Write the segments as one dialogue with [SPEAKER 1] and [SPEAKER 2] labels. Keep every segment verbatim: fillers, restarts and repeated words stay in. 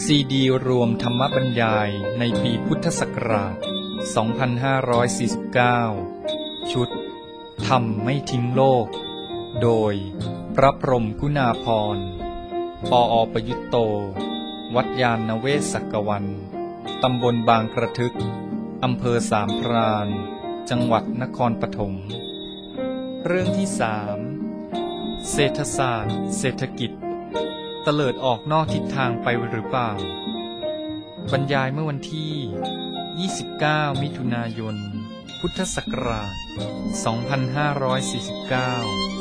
[SPEAKER 1] ซีดีรวมธรรมบรรยายในปีพุทธศักราช สองพันห้าร้อยสี่สิบเก้า ชุดธรรมไม่ทิ้งโลก โดยพระพรหมกุณาภรณ์ ปอ.ประยุตโต วัดยานนเวศกกวัน ตำบลบางกระทึก อำเภอสามพราน จังหวัดนครปฐม เรื่องที่สาม เศรษฐศาสตร์เศรษฐกิจเตลิดออกนอกทิศทางไปหรือเปล่าบรรยายเมื่อวันที่ ยี่สิบเก้า มิถุนายน พุทธศักราช สองพันห้าร้อยสี่สิบเก้า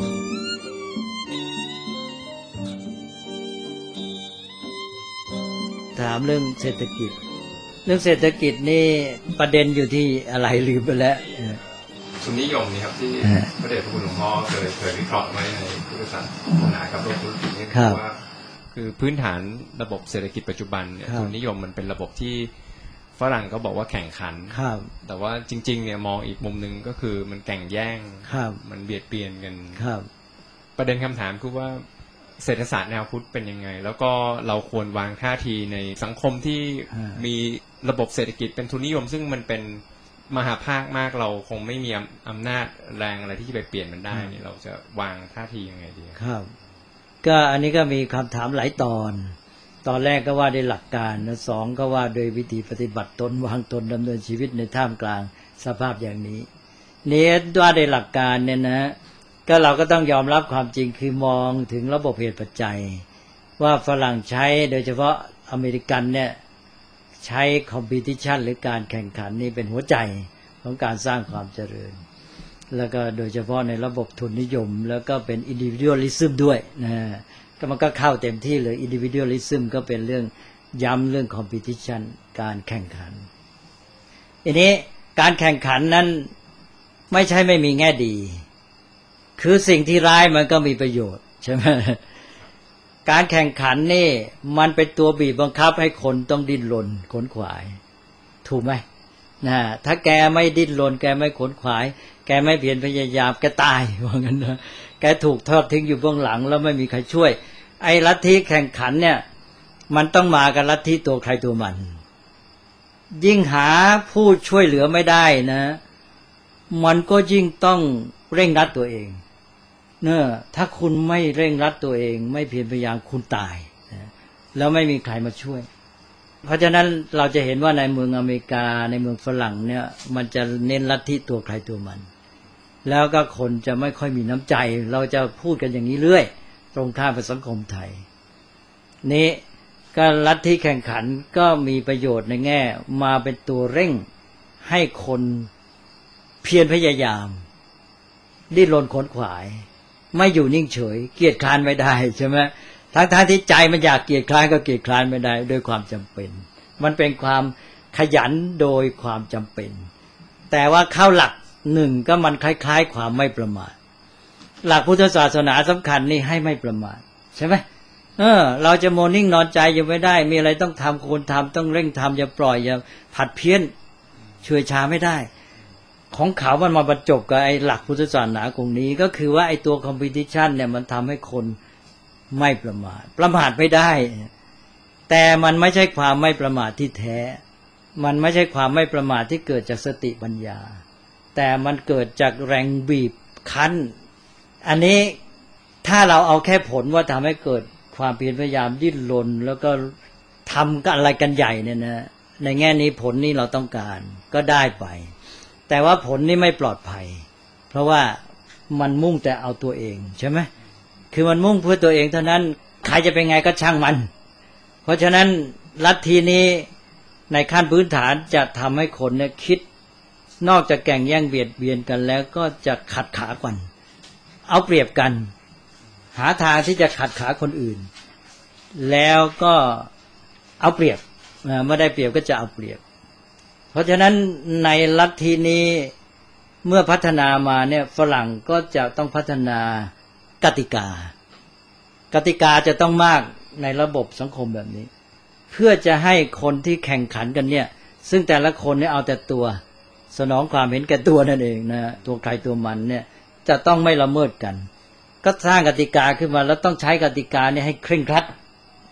[SPEAKER 2] ถามเรื่องเศรษฐกิจเรื่องเศรษฐกิจนี่ประเด็นอยู่ที่อะไรลืมไปแล้ว
[SPEAKER 3] ทุนนิยมนี่ครับที่พระเดชพระคุณหลวงพ่อเคยเคยวิเคราะห์ไว้ในพุทธศาสนากับโลกธุรกิจนี่คือว่าคือพื้นฐานระบบเศรษฐกิจปัจจุบันเนี่ยทุนนิยมมันเป็นระบบที่ฝรั่งก็บอกว่าแข่งขันแต่ว่าจริงๆเนี่ยมองอีกมุมนึงก็คือมันแข่งแย่งมันเบียดเบียนกันประเด็นคำถามคือว่าเศรษฐศาสตร์แนวพุทธเป็นยังไงแล้วก็เราควรวางท่าทีในสังคมที่มีระบบเศรษฐกิจเป็นทุนนิยมซึ่งมันเป็นมหาภาคมากเราคงไม่มีอำนาจแรงอะไรที่จะไปเปลี่ยนมันได้เนี่ยเราจะวางท่าทียังไงดี
[SPEAKER 2] ครับก็อันนี้ก็มีคำถามหลายตอนตอนแรกก็ว่าด้วยหลักการนะสองก็ว่าโดยวิธีปฏิบัติตนวางตนดำเนินชีวิตในท่ามกลางสภาพอย่างนี้นี่ว่าด้วยหลักการเนี่ยนะก็เราก็ต้องยอมรับความจริงคือมองถึงระบบเหตุปัจจัยว่าฝรั่งใช้โดยเฉพาะอเมริกันเนี่ยใช้คอมเพทิชันหรือการแข่งขันนี่เป็นหัวใจของการสร้างความเจริญแล้วก็โดยเฉพาะในระบบทุนนิยมแล้วก็เป็นอินดิวิวดัลลิซึมด้วยนะก็มันก็เข้าเต็มที่เลยอินดิวิวดัลลิซึมก็เป็นเรื่องย้ำเรื่องคอมเพทิชันการแข่งขันอันนี้การแข่งขันนั้นไม่ใช่ไม่มีแง่ดีคือสิ่งที่ร้ายมันก็มีประโยชน์ใช่ไหมการแข่งขันนี่มันเป็นตัวบีบบังคับให้คนต้องดิ้นรนขนขวายถูกไหมนะถ้าแกไม่ดิ้นรนแกไม่ขนขวายแกไม่เพียรพยายามแกตายว่างั้นนะแกถูกทอดทิ้งอยู่เบื้องหลังแล้วไม่มีใครช่วยไอ้ลัทธิแข่งขันเนี่ยมันต้องมากับลัทธิตัวใครตัวมันยิ่งหาผู้ช่วยเหลือไม่ได้นะมันก็ยิ่งต้องเร่งรัดตัวเองเนอะถ้าคุณไม่เร่งรัดตัวเองไม่เพียรพยายามคุณตายนะแล้วไม่มีใครมาช่วยเพราะฉะนั้นเราจะเห็นว่าในเมืองอเมริกาในเมืองฝรั่งเนี่ยมันจะเน้นลัทธิตัวใครตัวมันแล้วก็คนจะไม่ค่อยมีน้ำใจเราจะพูดกันอย่างนี้เรื่อยตรงข้ามกับสังคมไทยนี้ก็ลัทธิแข่งขันก็มีประโยชน์ในแง่มาเป็นตัวเร่งให้คนเพียรพยายามดิ้นรนขนขวายไม่อยู่นิ่งเฉยเกียจคร้านไม่ได้ใช่ไหมทั้งๆที่ใจมันอยากเกียจคร้านก็เกียจคร้านไม่ได้โดยความจำเป็นมันเป็นความขยันโดยความจำเป็นแต่ว่าเข้าหลักหนึ่งก็มันคล้ายๆความไม่ประมาทหลักพุทธศาสนาสำคัญนี่ให้ไม่ประมาทใช่ไหมเออเราจะโมนิ่งนอนใจอยู่ไม่ได้มีอะไรต้องทำควรทำต้องเร่งทำอย่าปล่อยอย่าผัดเพี้ยนช่วยช้าไม่ได้ของเขามันมาบรรจบกับไอ้หลักพุทธศาสนาตรงนี้ก็คือว่าไอ้ตัวคอมเพทิชันเนี่ยมันทำให้คนไม่ประมาทประมาทไม่ได้แต่มันไม่ใช่ความไม่ประมาทที่แท้มันไม่ใช่ความไม่ประมาทที่เกิดจากสติปัญญาแต่มันเกิดจากแรงบีบคั้นอันนี้ถ้าเราเอาแค่ผลว่าทำให้เกิดความเพียรพยายามดิ้นรนแล้วก็ทำกันอะไรกันใหญ่เนี่ยนะในแง่นี้ผลนี้เราต้องการก็ได้ไปแต่ว่าผลนี่ไม่ปลอดภัยเพราะว่ามันมุ่งแต่เอาตัวเองใช่ไหมคือมันมุ่งเพื่อตัวเองเท่านั้นใครจะเป็นไงก็ช่างมันเพราะฉะนั้นลัทธินี้ในขั้นพื้นฐานจะทำให้คนเนี่ยคิดนอกจากแข่งแย่งเบียดเบียนกันแล้วก็จะขัดขากันเอาเปรียบกันหาทางที่จะขัดขาคนอื่นแล้วก็เอาเปรียบเมื่อได้เปรียบก็จะเอาเปรียบเพราะฉะนั้นในลัทธินี้เมื่อพัฒนามาเนี่ยฝรั่งก็จะต้องพัฒนากติกากติกาจะต้องมากในระบบสังคมแบบนี้เพื่อจะให้คนที่แข่งขันกันเนี่ยซึ่งแต่ละคนเนี่ยเอาแต่ตัวสนองความเห็นแก่ตัวนั่นเองนะตัวใครตัวมันเนี่ยจะต้องไม่ละเมิดกันก็สร้างกติกาขึ้นมาแล้วต้องใช้กติกาเนี่ยให้เคร่งครัด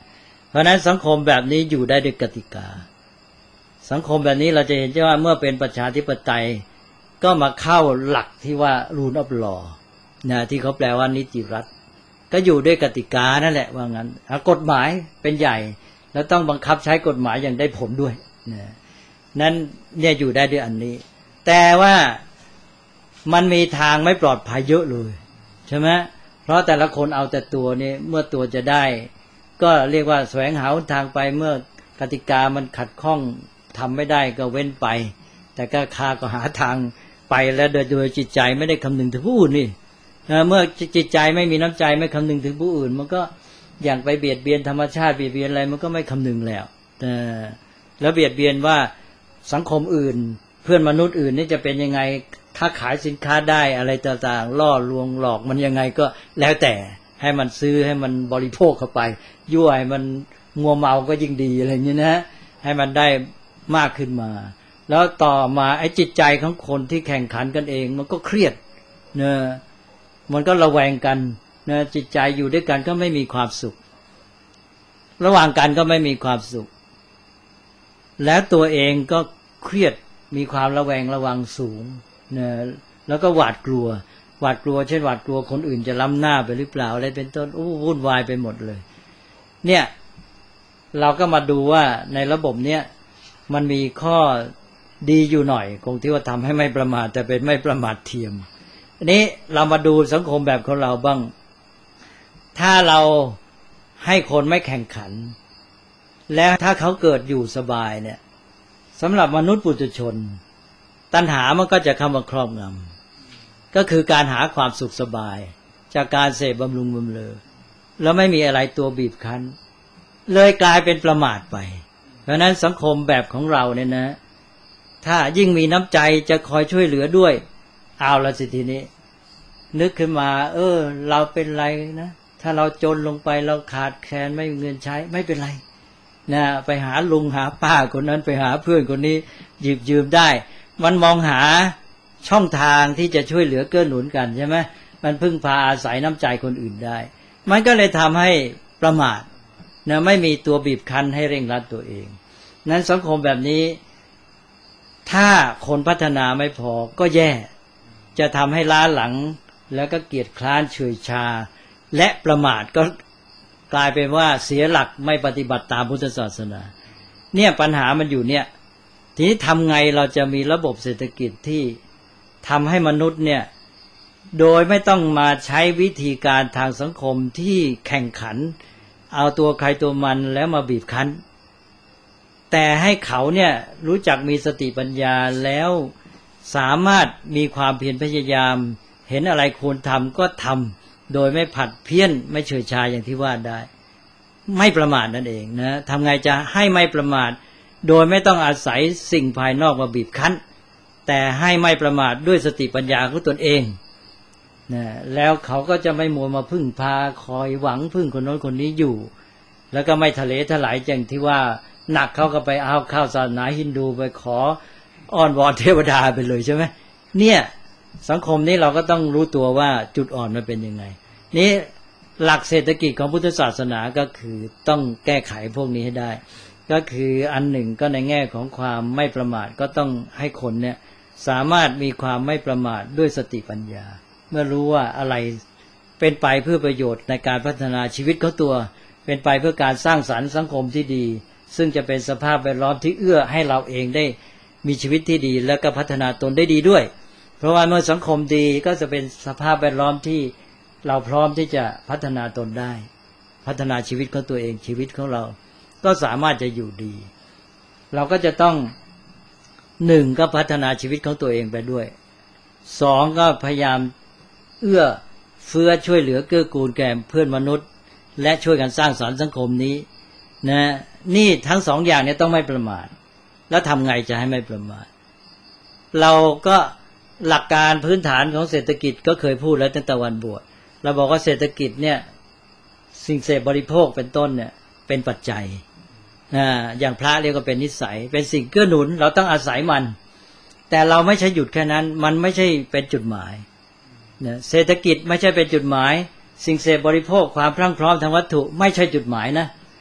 [SPEAKER 2] เพราะฉะนั้นสังคมแบบนี้อยู่ได้ด้วยกติกาสังคมแบบนี้เราจะเห็นว่าเมื่อเป็นประชาธิปไตยก็มาเข้าหลักที่ว่า rule of law นะที่เขาแปลว่านิติรัฐก็อยู่ด้วยกติกานั่นแหละว่างั้นกฎหมายเป็นใหญ่แล้วต้องบังคับใช้กฎหมายอย่างได้ผลด้วยนะนั้นเนี่ยอยู่ได้ด้วยอันนี้แต่ว่ามันมีทางไม่ปลอดภัยเยอะเลยใช่ไหมเพราะแต่ละคนเอาแต่ตัวนี่เมื่อตัวจะได้ก็เรียกว่าแสวงหาทางไปเมื่อกติกามันขัดข้องทำไม่ได้ก็เว้นไปแต่ก็คาก็หาทางไปแล้วโดยโดยจิตใจไม่ได้คำนึงถึงผู้อื่นนี่เมื่อจิตใจไม่มีน้ำใจไม่คำนึงถึงผู้อื่นมันก็อย่างไปเบียดเบียนธรรมชาติเบียดเบียนอะไรมันก็ไม่คำนึงแล้วแต่แล้วเบียดเบียนว่าสังคมอื่นเพื่อนมนุษย์อื่นนี่จะเป็นยังไงถ้าขายสินค้าได้อะไรต่างๆล่อลวงหลอกมันยังไงก็แล้วแต่ให้มันซื้อให้มันบริโภคเข้าไปยั่วให้มันงัวเมาก็ยิ่งดีอะไรอย่างนี้นะให้มันได้มากขึ้นมาแล้วต่อมาไอ้จิตใจของคนที่แข่งขันกันเองมันก็เครียดเนอะมันก็ระแวงกันเนอะจิตใจอยู่ด้วยกันก็ไม่มีความสุขระหว่างกันก็ไม่มีความสุขแล้วตัวเองก็เครียดมีความระแวงระวังสูงเนอะแล้วก็หวาดกลัวหวาดกลัวเช่นหวาดกลัวคนอื่นจะล้ำหน้าไปหรือเปล่าอะไรเป็นต้นอู้วุ่นวายไปหมดเลยเนี่ยเราก็มาดูว่าในระบบเนี้ยมันมีข้อดีอยู่หน่อยคงที่ว่าทำให้ไม่ประมาทแต่เป็นไม่ประมาทเทียมอันนี้เรามาดูสังคมแบบของเราบ้างถ้าเราให้คนไม่แข่งขันแล้วถ้าเขาเกิดอยู่สบายเนี่ยสำหรับมนุษย์ปุถุชนตัณหามันก็จะเข้ามาครอบงำก็คือการหาความสุขสบายจากการเสพบำรุงบำเรอแล้วไม่มีอะไรตัวบีบคั้นเลยกลายเป็นประมาทไปเพราะนั้นสังคมแบบของเราเนี่ยนะถ้ายิ่งมีน้ำใจจะคอยช่วยเหลือด้วยเอาละสิทีนี้นึกขึ้นมาเออเราเป็นไรนะถ้าเราจนลงไปเราขาดแคลนไม่มีเงินใช้ไม่เป็นไรนะไปหาลุงหาป้าคนนั้นไปหาเพื่อนคนนี้หยิบยืมได้มันมองหาช่องทางที่จะช่วยเหลือเกื้อหนุนกันใช่ไหมมันพึ่งพาอาศัยน้ำใจคนอื่นได้มันก็เลยทำให้ประมาทนะไม่มีตัวบีบคั้นให้เร่งรัดตัวเองนั้นสังคมแบบนี้ถ้าคนพัฒนาไม่พอก็แย่จะทำให้ล้าหลังแล้วก็เกียจคร้านเฉยชาและประมาทก็กลายเป็นว่าเสียหลักไม่ปฏิบัติตามพุทธศาสนาเนี่ยปัญหามันอยู่เนี่ยทีนี้ทำไงเราจะมีระบบเศรษฐกิจที่ทำให้มนุษย์เนี่ยโดยไม่ต้องมาใช้วิธีการทางสังคมที่แข่งขันเอาตัวใครตัวมันแล้วมาบีบคั้นแต่ให้เขาเนี่ยรู้จักมีสติปัญญาแล้วสามารถมีความเพียรพยายามเห็นอะไรควรทำก็ทำโดยไม่ผัดเพี้ยนไม่เฉยชาอย่างที่ว่าได้ไม่ประมาทนั่นเองนะทำไงจะให้ไม่ประมาทโดยไม่ต้องอาศัยสิ่งภายนอกมาบีบคั้นแต่ให้ไม่ประมาทด้วยสติปัญญาของตนเองนะแล้วเขาก็จะไม่มัวมาพึ่งพาคอยหวังพึ่งคนโน้นคนนี้อยู่แล้วก็ไม่ทะเลถลายอย่างที่ว่าหนักเขาก็ไปเอาข้าวศาสนาฮินดูไปขออ้อนวอนเทวดาไปเลยใช่ไหมเนี่ยสังคมนี้เราก็ต้องรู้ตัวว่าจุดอ่อนมันเป็นยังไงนี่หลักเศรษฐกิจของพุทธศาสนาก็คือต้องแก้ไขพวกนี้ให้ได้ก็คืออันหนึ่งก็ในแง่ของความไม่ประมาทก็ต้องให้คนเนี่ยสามารถมีความไม่ประมาทด้วยสติปัญญาเมื่อรู้ว่าอะไรเป็นไปเพื่อประโยชน์ในการพัฒนาชีวิตเขาตัวเป็นไปเพื่อการสร้างสรรค์สังคมที่ดีซึ่งจะเป็นสภาพแวดล้อมที่เอื้อให้เราเองได้มีชีวิตที่ดีและก็พัฒนาตนได้ดีด้วยเพราะว่าเมื่อสังคมดีก็จะเป็นสภาพแวดล้อมที่เราพร้อมที่จะพัฒนาตนได้พัฒนาชีวิตของตัวเองชีวิตของเราก็สามารถจะอยู่ดีเราก็จะต้องหนึ่งก็พัฒนาชีวิตของตัวเองไปด้วยสองก็พยายามเอื้อเฟื้อช่วยเหลือเกื้อกูลแก่เพื่อนมนุษย์และช่วยกันสร้างสรรค์สังคมนี้นะนี่ทั้งสองอย่างนี้ต้องไม่ประมาทแล้วทำไงจะให้ไม่ประมาทเราก็หลักการพื้นฐานของเศรษฐกิจก็เคยพูดแล้วตั้งแต่วันบวชเราบอกว่าเศรษฐกิจเนี่ยสิ่งเสพบริโภคเป็นต้นเนี่ยเป็นปัจจัยอ่าอย่างพระเรียกว่าเป็นนิสัยเป็นสิ่งเกื้อหนุนเราต้องอาศัยมันแต่เราไม่ใช่หยุดแค่นั้นมันไม่ใช่เป็นจุดหมายนะเศรษฐกิจไม่ใช่เป็นจุดหมายสิ่งเสพบริโภคความพรั่งพร้อมทางวัตถุไม่ใช่จุดหมายนะ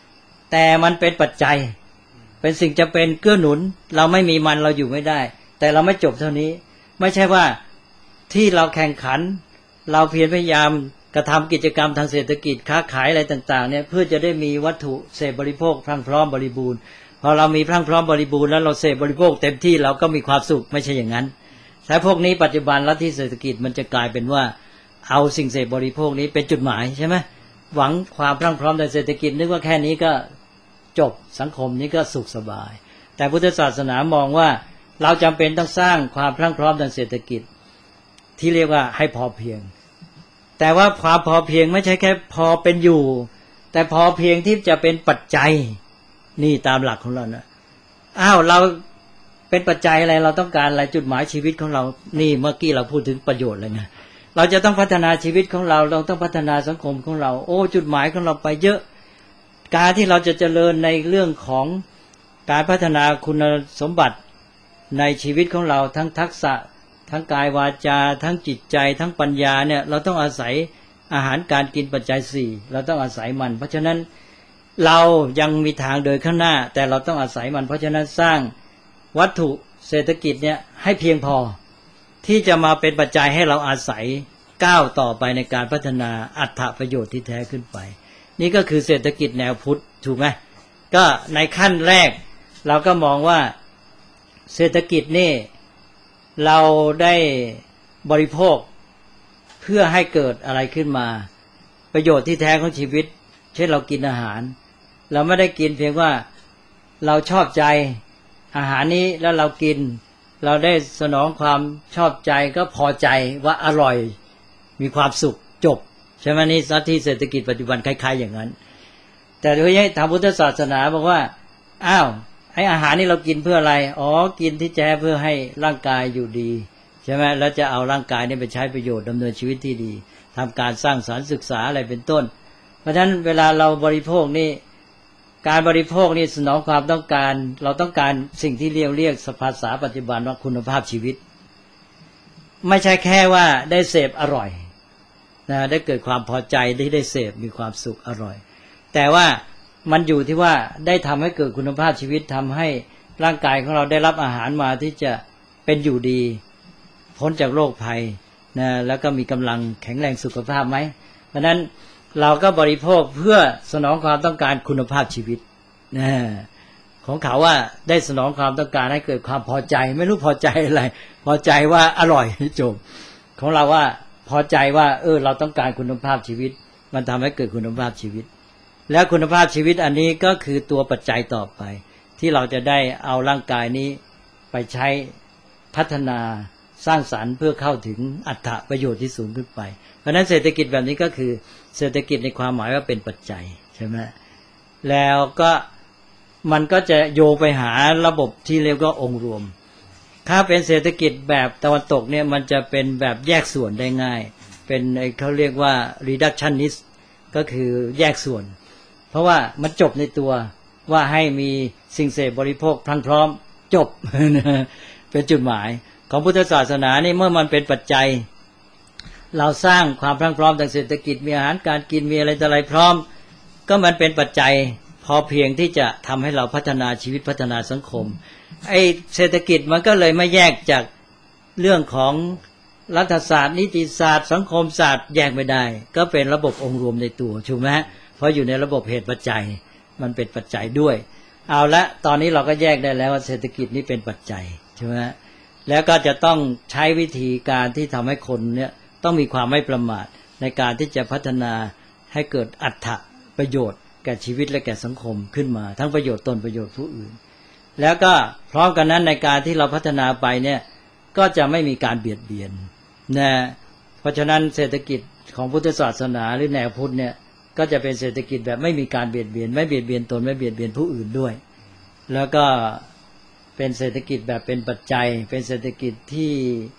[SPEAKER 2] แต่มันเป็นปัจจัยเป็นสิ่งจะเป็นเกื้อหนุนเราไม่มีมันเราอยู่ไม่ได้แต่เราไม่จบเท่านี้ไม่ใช่ว่าที่เราแข่งขันเราเพียรพยายามกระทำกิจกรรมทางเศรษฐกิจค้าขายอะไรต่างๆเนี่ยเพื่อจะได้มีวัตถุเสพบริโภคพรั่งพร้อมบริบูรณ์พอเรามีพรั่งพร้อมบริบูรณ์แล้วเราเสพบริโภคเต็มที่เราก็มีความสุขไม่ใช่อย่างนั้นแต่พวกนี้ปัจจุบันลัทธิเศรษฐกิจมันจะกลายเป็นว่าเอาสิ่งเสพบริโภคนี้เป็นจุดหมายใช่ไหมหวังความพรั่งพร้อมทางเศรษฐกิจนึกว่าแค่นี้ก็จบสังคมนี้ก็สุขสบายแต่พุทธศาสนามองว่าเราจำเป็นต้องสร้างความพรั่งพร้อมทางเศรษฐกิจที่เรียกว่าให้พอเพียงแต่ว่าความพอเพียงไม่ใช่แค่พอเป็นอยู่แต่พอเพียงที่จะเป็นปัจจัยนี่ตามหลักของเรานะอ้าวเราเป็นปัจจัยอะไรเราต้องการอะไรจุดหมายชีวิตของเรานี่เมื่อกี้เราพูดถึงประโยชน์เลยนะเราจะต้องพัฒนาชีวิตของเราเราต้องพัฒนาสังคมของเราโอ้จุดหมายของเราไปเยอะการที่เราจะเจริญในเรื่องของการพัฒนาคุณสมบัติในชีวิตของเราทั้งทักษะทั้งกายวาจาทั้งจิตใจทั้งปัญญาเนี่ยเราต้องอาศัยอาหารการกินปัจจัยสี่เราต้องอาศัยมันเพราะฉะนั้นเรายังมีทางเดินข้างหน้าแต่เราต้องอาศัยมันเพราะฉะนั้นสร้างวัตถุเศรษฐกิจเนี่ยให้เพียงพอที่จะมาเป็นปัจจัยให้เราอาศัยก้าวต่อไปในการพัฒนาอัตถประโยชน์ที่แท้ขึ้นไปนี่ก็คือเศรษฐกิจแนวพุทธถูกไหมก็ในขั้นแรกเราก็มองว่าเศรษฐกิจนี่เราได้บริโภคเพื่อให้เกิดอะไรขึ้นมาประโยชน์ที่แท้ของชีวิตเช่นเรากินอาหารเราไม่ได้กินเพียงว่าเราชอบใจอาหารนี้แล้วเรากินเราได้สนองความชอบใจก็พอใจว่าอร่อยมีความสุขจบใช่ไหมนี่ลัทธิเศรษฐกิจปัจจุบันคล้ายๆอย่างนั้นแต่โดยทางพุทธศาสนาบอกว่าอ้าวไอ้อาหารนี่เรากินเพื่ออะไรอ๋อกินที่แท้เพื่อให้ร่างกายอยู่ดีใช่ไหมแล้วจะเอาร่างกายนี่ไปใช้ประโยชน์ดำเนินชีวิตที่ดีทำการสร้างสรรค์ศึกษาอะไรเป็นต้นเพราะฉะนั้นเวลาเราบริโภคนี่การบริโภคนี่สนองความต้องการเราต้องการสิ่งที่เรียกเรียกสภาษาปัจจุบันว่าคุณภาพชีวิตไม่ใช่แค่ว่าได้เสพอร่อยนะได้เกิดความพอใจที่ได้เสพมีความสุขอร่อยแต่ว่ามันอยู่ที่ว่าได้ทำให้เกิดคุณภาพชีวิตทำให้ร่างกายของเราได้รับอาหารมาที่จะเป็นอยู่ดีพ้นจากโรคภัยนะแล้วก็มีกำลังแข็งแรงสุขภาพไหมเพราะนั้นเราก็บริโภคเพื่อสนองความต้องการคุณภาพชีวิตนะของเขาว่าได้สนองความต้องการให้เกิดความพอใจไม่รู้พอใจอะไรพอใจว่าอร่อยจบของเราว่าพอใจว่าเออเราต้องการคุณภาพชีวิตมันทำให้เกิดคุณภาพชีวิตแล้วคุณภาพชีวิตอันนี้ก็คือตัวปัจจัยต่อไปที่เราจะได้เอาร่างกายนี้ไปใช้พัฒนาสร้างสรรค์เพื่อเข้าถึงอัตถประโยชน์ที่สูงขึ้นไปเพราะฉะนั้นเศรษฐกิจแบบนี้ก็คือเศรษฐกิจในความหมายว่าเป็นปัจจัยใช่ไหมแล้วก็มันก็จะโยงไปหาระบบที่เรียกว่าองค์รวมถ้าเป็นเศรษฐกิจแบบตะวันตกเนี่ยมันจะเป็นแบบแยกส่วนได้ง่ายเป็นเขาเรียกว่า reductionist ก็คือแยกส่วนเพราะว่ามันจบในตัวว่าให้มีสิ่งเสพบริโภคพรั่งพร้อมจบ เป็นจุดหมายของพุทธศาสนานี่เมื่อมันเป็นปัจจัยเราสร้างความพรั่งพร้อมทางเศรษฐกิจมีอาหารการกินมีอะไรต่ออะไรพร้อมก็มันเป็นปัจจัยพอเพียงที่จะทำให้เราพัฒนาชีวิตพัฒนาสังคมไอ้เศรษฐกิจมันก็เลยไม่แยกจากเรื่องของรัฐศาสตร์นิติศาสตร์สังคมศาสตร์แยกไม่ได้ก็เป็นระบบองค์รวมในตัวถูกไหมเพราะอยู่ในระบบเหตุปัจจัยมันเป็นปัจจัยด้วยเอาละตอนนี้เราก็แยกได้แล้วว่าเศรษฐกิจนี้เป็นปัจจัยใช่ไหมแล้วก็จะต้องใช้วิธีการที่ทำให้คนเนี่ยต้องมีความไม่ประมาทในการที่จะพัฒนาให้เกิดอัตถประโยชน์แก่ชีวิตและแก่สังคมขึ้นมาทั้งประโยชน์ตนประโยชน์ผู้อื่นแล้วก็พร้อมกันนั้นในการที่เราพัฒนาไปเนี่ยก็จะไม่มีการเบียดเบียนนะเพราะฉะนั้นเศรษฐกิจของพุทธศาสนาหรือแนวพุทธเนี่ยก็จะเป็นเศรษฐกิจแบบไม่มีการเบียดเบียนไม่เบียดเบียนตนไม่เบียดเบียนผู้อื่นด้วยแล้วก็เป็นเศรษฐกิจแบบเป็นปัจจัยเป็นเศรษฐกิจที่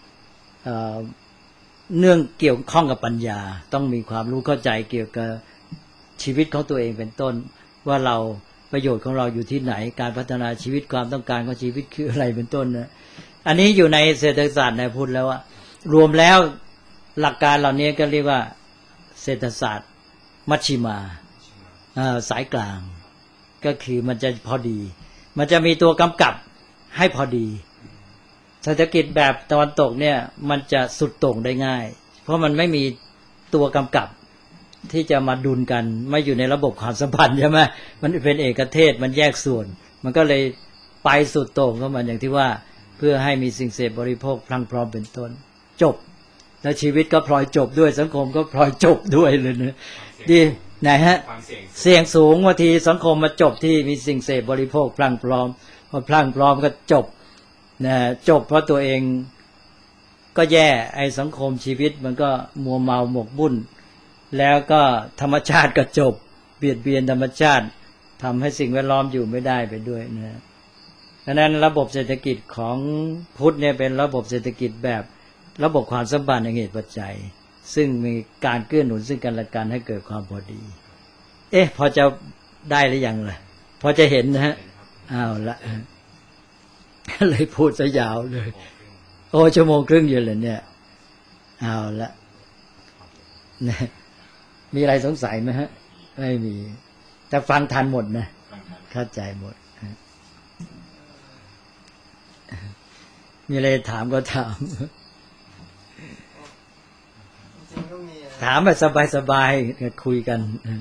[SPEAKER 2] เนื่องเกี่ยวข้องกับปัญญาต้องมีความรู้เข้าใจเกี่ยวกับชีวิตของตัวเองเป็นต้นว่าเราประโยชน์ของเราอยู่ที่ไหนการพัฒนาชีวิตความต้องการของชีวิตคืออะไรเป็นต้นนะอันนี้อยู่ในเศรษฐศาสตร์ในพุทธแล้วว่ารวมแล้วหลักการเหล่านี้ก็เรียกว่าเศรษฐศาสตร์มัชฌิมาสายกลางก็ก็คือมันจะพอดีมันจะมีตัวกำกับให้พอดีเศรษฐกิจแบบตะวันตกเนี่ยมันจะสุดโต่งได้ง่ายเพราะมันไม่มีตัวกำกับที่จะมาดุลกันไม่อยู่ในระบบความสัมพันธ์ใช่ไหมมันเป็นเอกเทศมันแยกส่วนมันก็เลยไปสุดโต่งเข้ามาอย่างที่ว่าเพื่อให้มีสิ่งเสพบริโภคพรั่งพร้อมเป็นต้นจบแล้วชีวิตก็พลอยจบด้วยสังคมก็พลอยจบด้วยเลยนะดีไหนฮะเสี่ยงสูงบางทีสังคมมาจบที่มีสิ่งเสพบริโภคพรั่งพร้อมพอพรั่งพร้อมก็จบนะจบเพราะตัวเองก็แย่ไอ้สังคมชีวิตมันก็มัวเมาหมกบุ่นแล้วก็ธรรมชาติก็จบเบียดเบียนธรรมชาติทำให้สิ่งแวดล้อมอยู่ไม่ได้ไปด้วยนะดังนั้นระบบเศรษฐกิจของพุทธเนี่ยเป็นระบบเศรษฐกิจแบบระบบความสัมพันธ์แห่งเหตุปัจจัยซึ่งมีการเกื้อหนุนซึ่งกันและกันให้เกิดความพอดีเอ๊ะพอจะได้หรือยังล่ะพอจะเห็นนะฮะอ้าวละเลยพูดซะยาวเลยโอ้ชั่วโมงครึ่งอยู่เลยเนี่ยเอาละนะมีอะไรสงสัยไหมฮะไม่มีแต่ฟังทันหมดนะเข้าใจหมดมีอะไรถามก็ถามถามแบบสบายๆคุยกัน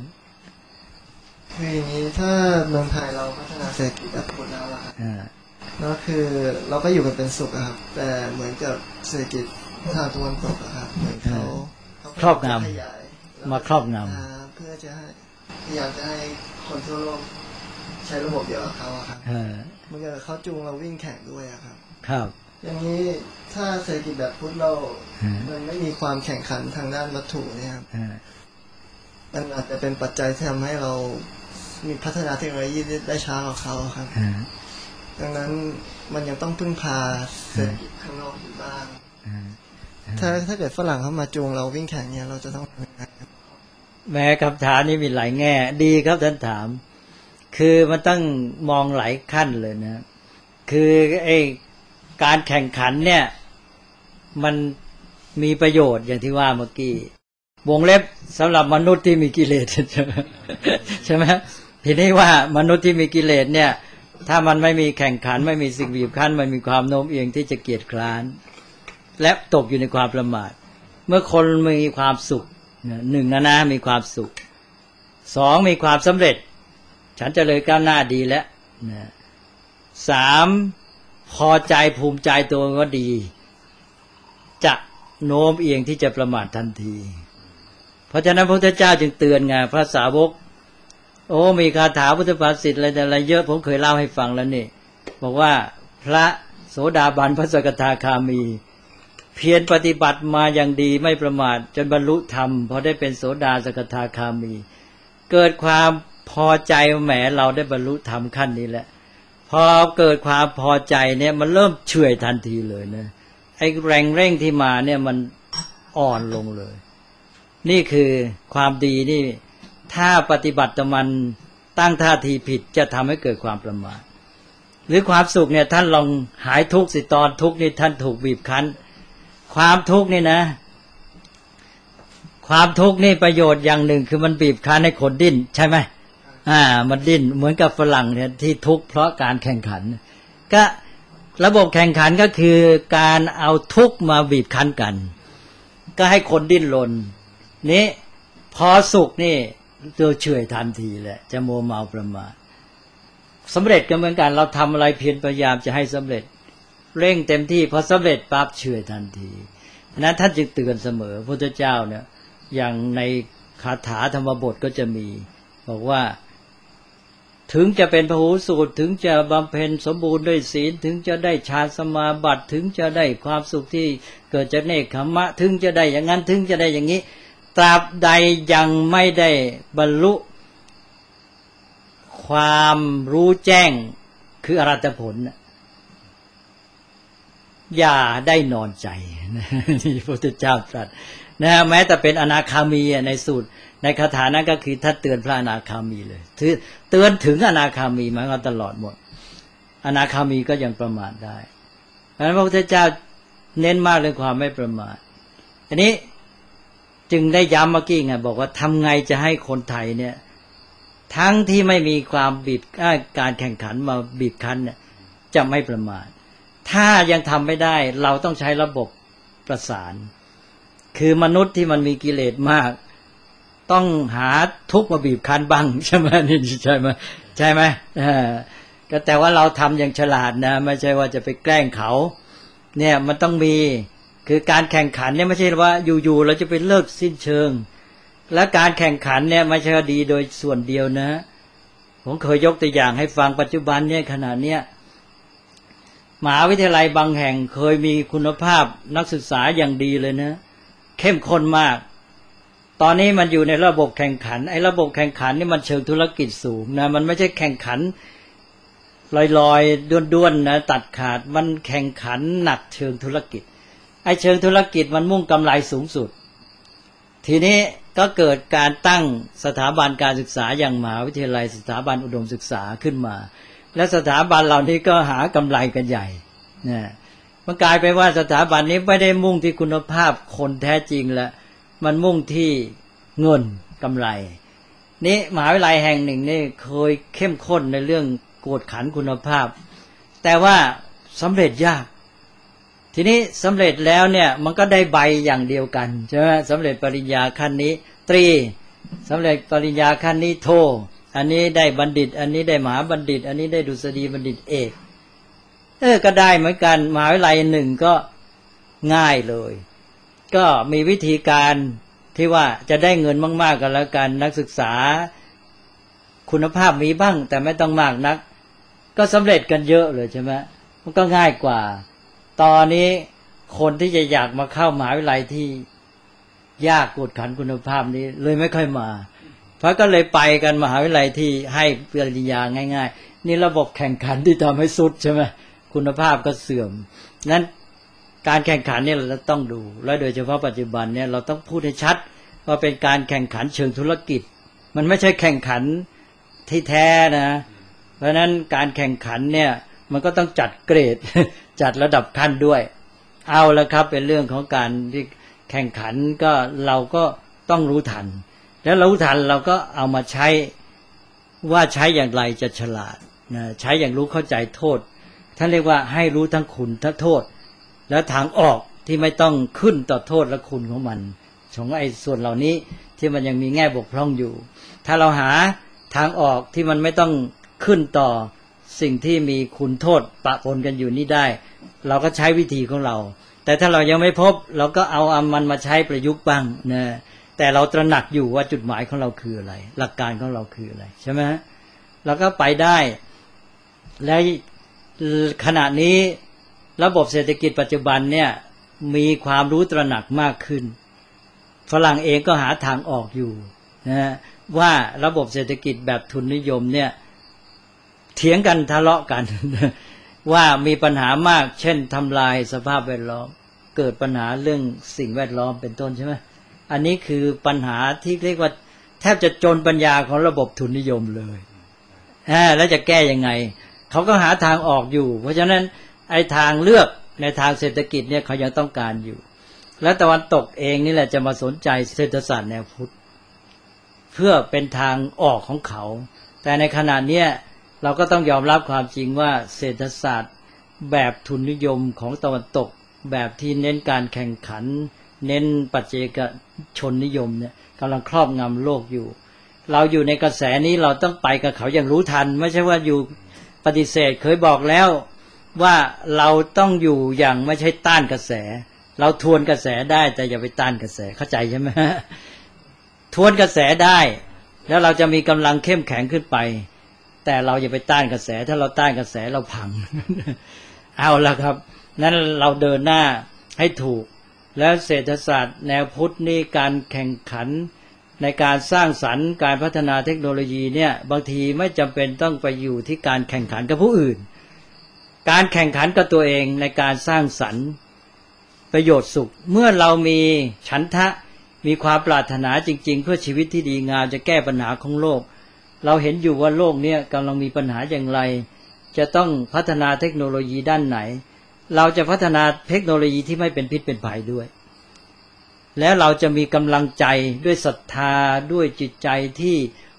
[SPEAKER 4] คืออย่างนี้ถ้าเมืองไทยเราพัฒนาเศรษฐกิจแบบพุทธแล้วล่ะครับแล้วคือเราก็อยู่กันเป็นสุขครับแต่เหมือนกับเศรษฐกิจทางตะวันตกครับเหมือนเขา
[SPEAKER 2] ครอบงำมาครอบง
[SPEAKER 4] ำเพื่อจะให้พยายามจะให้คนทั่วโลกใช้ระบบเดียวกับเขาครับเหมือนกับเขาจูงเราวิ่งแข่งด้วยครับ
[SPEAKER 2] ครับ
[SPEAKER 4] อย่างนี้ถ้าเศรษฐกิจแบบพุทธเรามันไม่มีความแข่งขันทางด้านวัตถุเนี่ยครับมันอาจจะเป็นปัจจัยที่ทำให้เรามีพัฒนาเทคโนโลยีได้ช้ากว่าเขาครับดังนั้นมันยังต้องพึ่งพาเศรษฐกิจข้างนอกอยู่บ้างถ้าถ้าเกิดฝรั่งเข้ามาจูงเราวิ่งแข่งเนี่ยเราจะต้องทำยังไง
[SPEAKER 2] แม้คำถามนี้มีหลายแง่ดีครับท่านถามคือมันต้องมองหลายขั้นเลยนะคือไอ้การแข่งขันเนี่ยมันมีประโยชน์อย่างที่ว่าเมื่อกี้วงเล็บสำหรับมนุษย์ที่มีกิเลสใช่ไหมทีนี้ว่ามนุษย์ที่มีกิเลสเนี่ยถ้ามันไม่มีแข่งขันไม่มีสิ่งบีบคั้นมันมีความโน้มเอียงที่จะเกียจคร้านและตกอยู่ในความประมาทเมื่อคนมีความสุขหนึ่งนะนะมีความสุขสองมีความสำเร็จฉันจะเลยก้าวหน้าดีแล้วนะสามพอใจภูมิใจตัวก็ดีจะโน้มเอียงที่จะประมาททันทีเพราะฉะนั้นพระพุทธเจ้าจึงเตือนไงพระสาวกโอ้มีคาถาพุทธภาษิตอะไรแต่อะไรเยอะผมเคยเล่าให้ฟังแล้วนี่บอกว่าพระโสดาบันพระสกทาคามีเพียรปฏิบัติมาอย่างดีไม่ประมาทจนบรรลุธรรมพอได้เป็นโสดาสกทาคามีเกิดความพอใจแหมเราได้บรรลุธรรมขั้นนี้แหละพอเกิดความพอใจเนี่ยมันเริ่มเฉื่อยทันทีเลยนะไอ้แรงเร่งที่มาเนี่ยมันอ่อนลงเลยนี่คือความดีนี่ถ้าปฏิบัติต่อมันตั้งท่าทีผิดจะทำให้เกิดความประมาทหรือความสุขเนี่ยท่านลองหายทุกข์สิตอนทุกข์นี่ท่านถูกบีบคั้นความทุกข์นี่นะความทุกข์นี่ประโยชน์อย่างหนึ่งคือมันบีบคั้นให้คนดิ้นใช่ไหมอ่ามันดิ้นเหมือนกับฝรั่งเนี่ยที่ทุกข์เพราะการแข่งขันก็ระบบแข่งขันก็คือการเอาทุกข์มาบีบคั้นกันก็ให้คนดิ้นรนนี้พอสุขนี่ตัวเฉื่อยทันทีแหละจะมัวเมาประมาทสำเร็จก็เหมือนกันเราทำอะไรเพียรพยายามจะให้สำเร็จเร่งเต็มที่พอสำเร็จปั๊บเฉื่อยทันทีนั้นท่านจึงเตือนเสมอพระพุทธเจ้าเนี่ยอย่างในคาถาธรรมบทก็จะมีบอกว่าถึงจะเป็นพหูสูตรถึงจะบำเพ็ญสมบูรณ์ด้วยศีลถึงจะได้ฌานสมาบัติถึงจะได้ความสุขที่เกิดจากเนกขัมมะถึงจะได้อย่างนั้นถึงจะได้อย่างนี้ตราบใดยังไม่ได้บรรลุความรู้แจ้งคืออรหัตผลอย่าได้นอนใจนี่พระพุทธเจ้าตรัสนะแม้แต่เป็นอนาคามีในสูตรในคาถานั้นก็คือท่านเตือนพระอนาคามีเลยเตือนถึงอนาคามีมาตลอดหมดอนาคามีก็ยังประมาทได้เพราะฉะนั้นพระพุทธเจ้าเน้นมากเรื่องความไม่ประมาทอันนี้จึงได้ย้ำเมื่อกี้ไงบอกว่าทำไงจะให้คนไทยเนี่ยทั้งที่ไม่มีความบีบการแข่งขันมาบีบคั้นเนี่ยจะไม่ประมาทถ้ายังทำไม่ได้เราต้องใช้ระบบประสานคือมนุษย์ที่มันมีกิเลสมากต้องหาทุกข์มาบีบคั้นบ้างใช่ไหมนี่ใช่ไหมใช่ไหมก็แต่ว่าเราทำอย่างฉลาดนะไม่ใช่ว่าจะไปแกล้งเขาเนี่ยมันต้องมีคือการแข่งขันเนี่ยไม่ใช่ว่าอยู่ๆเราจะไปเลิกสิ้นเชิงและการแข่งขันเนี่ยไม่ใช่ดีโดยส่วนเดียวนะผมเคยยกตัวอย่างให้ฟังปัจจุบันเนี่ยขณะเนี้ยมหาวิทยาลัยบางแห่งเคยมีคุณภาพนักศึกษาอย่างดีเลยนะเข้มข้นมากตอนนี้มันอยู่ในระบบแข่งขันไอ้ระบบแข่งขันนี่มันเชิงธุรกิจสูงนะมันไม่ใช่แข่งขันลอยๆด้วนๆนะตัดขาดมันแข่งขันหนักเชิงธุรกิจไอ้เชิงธุรกิจมันมุ่งกำไรสูงสุดทีนี้ก็เกิดการตั้งสถาบันการศึกษาอย่างมหาวิทยาลัยสถาบันอุดมศึกษาขึ้นมาและสถาบันเหล่านี้ก็หากำไรกันใหญ่นะมันกลายไปว่าสถาบันนี้ไม่ได้มุ่งที่คุณภาพคนแท้จริงแล้วมันมุ่งที่เงินกำไรนี่มหาวิทยาลัยแห่งหนึ่งนี่เคยเข้มข้นในเรื่องกวดขันคุณภาพแต่ว่าสำเร็จยากทีนี้สำเร็จแล้วเนี่ยมันก็ได้ใบอย่างเดียวกันใช่ไหมสำเร็จปริญญาขั้นนี้ตรีสำเร็จปริญญาขั้นนี้โทอันนี้ได้บัณฑิตอันนี้ได้มหาบัณฑิตอันนี้ได้ดุษฎีบัณฑิตเอกเออก็ได้เหมือนกันมหาวิทยาลัยหนึ่งก็ง่ายเลยก็มีวิธีการที่ว่าจะได้เงินมากๆกันแล้วกันนักศึกษาคุณภาพมีบ้างแต่ไม่ต้องมากนักก็สำเร็จกันเยอะเลยใช่ไหมมันก็ง่ายกว่าตอนนี้คนที่จะอยากมาเข้ามหาวิทยาลัยที่ยากกวดขันคุณภาพนี้เลยไม่ค่อยมาเพราะก็เลยไปกันมหาวิทยาลัยที่ให้ปริญญาง่ายๆนี่ระบบแข่งขันที่ทำให้สุดใช่ไหมคุณภาพก็เสื่อมนั้นการแข่งขันเนี่ยเราต้องดูและโดยเฉพาะปัจจุบันเนี่ยเราต้องพูดให้ชัดว่าเป็นการแข่งขันเชิงธุรกิจมันไม่ใช่แข่งขันที่แท้นะเพราะฉะนั้นการแข่งขันเนี่ยมันก็ต้องจัดเกรดจัดระดับขั้นด้วยเอาละครับเป็นเรื่องของการที่แข่งขันก็เราก็ต้องรู้ทันแล้วรู้ทันเราก็เอามาใช้ว่าใช้อย่างไรจะฉลาดนะใช้อย่างรู้เข้าใจโทษท่านเรียกว่าให้รู้ทั้งคุณทั้งโทษแล้วทางออกที่ไม่ต้องขึ้นต่อโทษและคุณของมันของไอ้ส่วนเหล่านี้ที่มันยังมีแง่บกพร่องอยู่ถ้าเราหาทางออกที่มันไม่ต้องขึ้นต่อสิ่งที่มีคุณโทษปะปนกันอยู่นี่ได้เราก็ใช้วิธีของเราแต่ถ้าเรายังไม่พบเราก็เอาเอามันมาใช้ประยุกต์บ้างนะแต่เราตระหนักอยู่ว่าจุดหมายของเราคืออะไรหลักการของเราคืออะไรใช่ไหมเราก็ไปได้และขณะนี้ระบบเศรษฐกิจปัจจุบันเนี่ยมีความรู้ตระหนักมากขึ้นฝรั่งเองก็หาทางออกอยู่นะว่าระบบเศรษฐกิจแบบทุนนิยมเนี่ยเถียงกันทะเลาะกัน ว่ามีปัญหามากเช่นทำลายสภาพแวดล้อมเกิดปัญหาเรื่องสิ่งแวดล้อมเป็นต้นใช่ไหมอันนี้คือปัญหาที่เรียกว่าแทบจะจนปัญญาของระบบทุนนิยมเลยแล้วจะแก้ยังไงเขาก็หาทางออกอยู่เพราะฉะนั้นไอ้ทางเลือกในทางเศรษฐกิจเนี่ยเขายังต้องการอยู่และตะวันตกเองนี่แหละจะมาสนใจเศรษฐศาสตร์แนวพุทธเพื่อเป็นทางออกของเขาแต่ในขณะนี้เราก็ต้องยอมรับความจริงว่าเศรษฐศาสตร์แบบทุนนิยมของตะวันตกแบบที่เน้นการแข่งขันเน้นปัจเจกชนนิยมเนี่ยกำลังครอบงำโลกอยู่เราอยู่ในกระแสนี้เราต้องไปกับเขาอย่างรู้ทันไม่ใช่ว่าอยู่ปฏิเสธเคยบอกแล้วว่าเราต้องอยู่อย่างไม่ใช่ต้านกระแสเราทวนกระแสได้แต่อย่าไปต้านกระแสเข้าใจใช่ไหมทวนกระแสได้แล้วเราจะมีกำลังเข้มแข็งขึ้นไปแต่เราอย่าไปต้านกระแสถ้าเราต้านกระแสเราพัง เอาละครับนั้นเราเดินหน้าให้ถูกแล้วเศรษฐศาสตร์แนวพุทธนี่การแข่งขันในการสร้างสรรค์การพัฒนาเทคโนโลยีเนี่ยบางทีไม่จำเป็นต้องไปอยู่ที่การแข่งขันกับผู้อื่นการแข่งขันกับตัวเองในการสร้างสรรค์ประโยชน์สุขเมื่อเรามีฉันทะมีความปรารถนาจริงๆเพื่อชีวิตที่ดีงามจะแก้ปัญหาของโลกเราเห็นอยู่ว่าโลกนี้กำลังมีปัญหาอย่างไรจะต้องพัฒนาเทคโนโลยีด้านไหนเราจะพัฒนาเทคโนโลยีที่ไม่เป็นพิษเป็นภัยด้วยแล้วเราจะมีกำลังใจด้วยศรัทธาด้วยจิตใจที่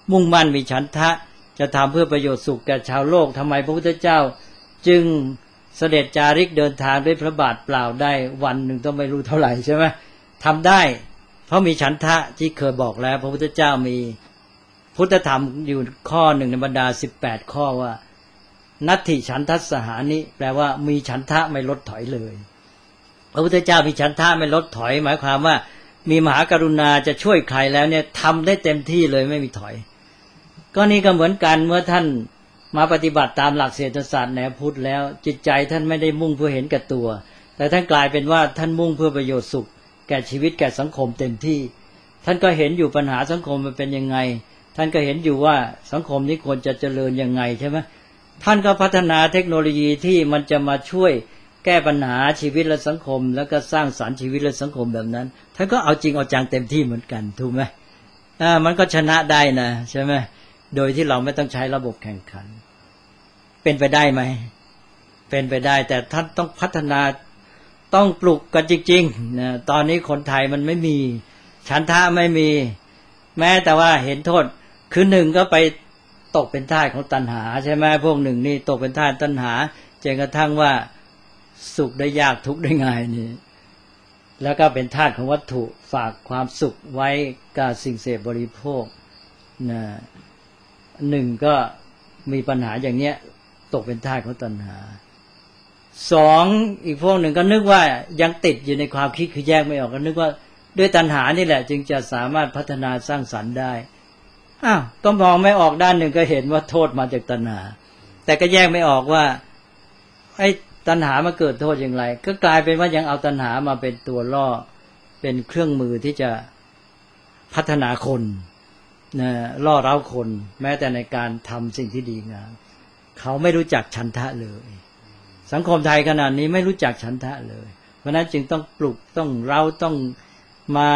[SPEAKER 2] มุ่งมั่นมีฉันทะจะทำเพื่อประโยชน์สุขแก่ชาวโลกทำไมพระพุทธเจ้าจึงเสด็จจาริกเดินทางด้วยพระบาทเปล่าได้วันหนึ่งต้องไม่รู้เท่าไหร่ใช่ไหมทำได้เพราะมีฉันทะที่เคยบอกแล้วพระพุทธเจ้ามีพุทธธรรมอยู่ข้อหนึ่งในบรรดาสิบแปดข้อว่านัตถิฉันทัสสหานิแปลว่ามีฉันทะไม่ลดถอยเลยพระพุทธเจ้ามีฉันทะไม่ลดถอยหมายความว่ามีมหากรุณาจะช่วยใครแล้วเนี่ยทำได้เต็มที่เลยไม่มีถอยก็นี่ก็เหมือนกันเมื่อท่านมาปฏิบัติตามหลักเศรษฐศาสตร์แนวพุทธแล้วจิตใจท่านไม่ได้มุ่งเพื่อเห็นแก่ตัวแต่ท่านกลายเป็นว่าท่านมุ่งเพื่อประโยชน์สุขแก่ชีวิตแก่สังคมเต็มที่ท่านก็เห็นอยู่ปัญหาสังคมมันเป็นยังไงท่านก็เห็นอยู่ว่าสังคมนี้ควรจะเจริญยังไงใช่ไหมท่านก็พัฒนาเทคโนโลยีที่มันจะมาช่วยแก้ปัญหาชีวิตและสังคมแล้วก็สร้างสรรค์ชีวิตและสังคมแบบนั้นท่านก็เอาจริงเอาจังเต็มที่เหมือนกันถูกไหมอ่ามันก็ชนะได้นะใช่ไหมโดยที่เราไม่ต้องใช้ระบบแข่งขันเป็นไปได้ไหมเป็นไปได้แต่ท่านต้องพัฒนาต้องปลุกกันจริงๆนะตอนนี้คนไทยมันไม่มีฉันทะไม่มีแม้แต่ว่าเห็นโทษคือหนึ่งก็ไปตกเป็นทาสของตัณหาใช่ไหมพวกหนึ่งนี่ตกเป็นทาสตัณหาจนกระทั่งว่าสุขได้ยากทุกข์ได้ง่ายนี่แล้วก็เป็นทาสของวัตถุฝากความสุขไว้กับสิ่งเสพบริโภคนะหนึ่งก็มีปัญหาอย่างเนี้ยตกเป็นทาสของตัณหาสองอีกพวกหนึ่งก็นึกว่ายังติดอยู่ในความคิดคือแยกไม่ออกก็นึกว่าด้วยตัณหานี่แหละจึงจะสามารถพัฒนาสร้างสรรค์ได้อ้าวก็มองไม่ออกด้านหนึ่งก็เห็นว่าโทษมาจากตัณหาแต่ก็แยกไม่ออกว่าไอ้ตัณหามาเกิดโทษอย่างไรก็กลายเป็นว่ายังเอาตัณหามาเป็นตัวล่อเป็นเครื่องมือที่จะพัฒนาคนนะล่อเร้าคนแม้แต่ในการทำสิ่งที่ดีงามเขาไม่รู้จักฉันทะเลยสังคมไทยขนาดนี้ไม่รู้จักฉันทะเลยเพราะนั้นจึงต้องปลุกต้องเร้าต้องมา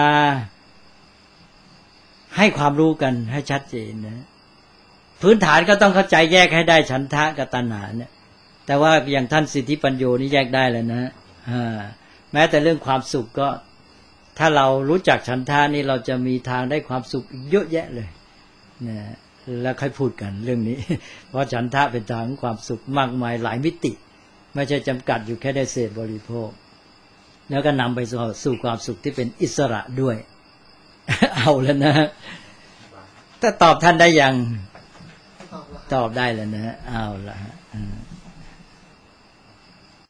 [SPEAKER 2] ให้ความรู้กันให้ชัดเจนนะพื้นฐานก็ต้องเข้าใจแยกให้ได้ฉันทะกับตัณหาเนี่ยแต่ว่าอย่างท่านสิทธิปัญโยนี่แยกได้แล้วนะแม้แต่เรื่องความสุขก็ถ้าเรารู้จักฉันทะนี่เราจะมีทางได้ความสุขเยอะแยะเลยนะแล้วค่อยพูดกันเรื่องนี้เพราะฉันทะเป็นทางของความสุขมากมายหลายมิติไม่ใช่จำกัดอยู่แค่ได้เสพบริโภคแล้วก็นำไปสู่ความสุขที่เป็นอิสระด้วย เอาแล้วนะถ้าตอบท่านได้ยังตอบได้แล้วนะเอาละ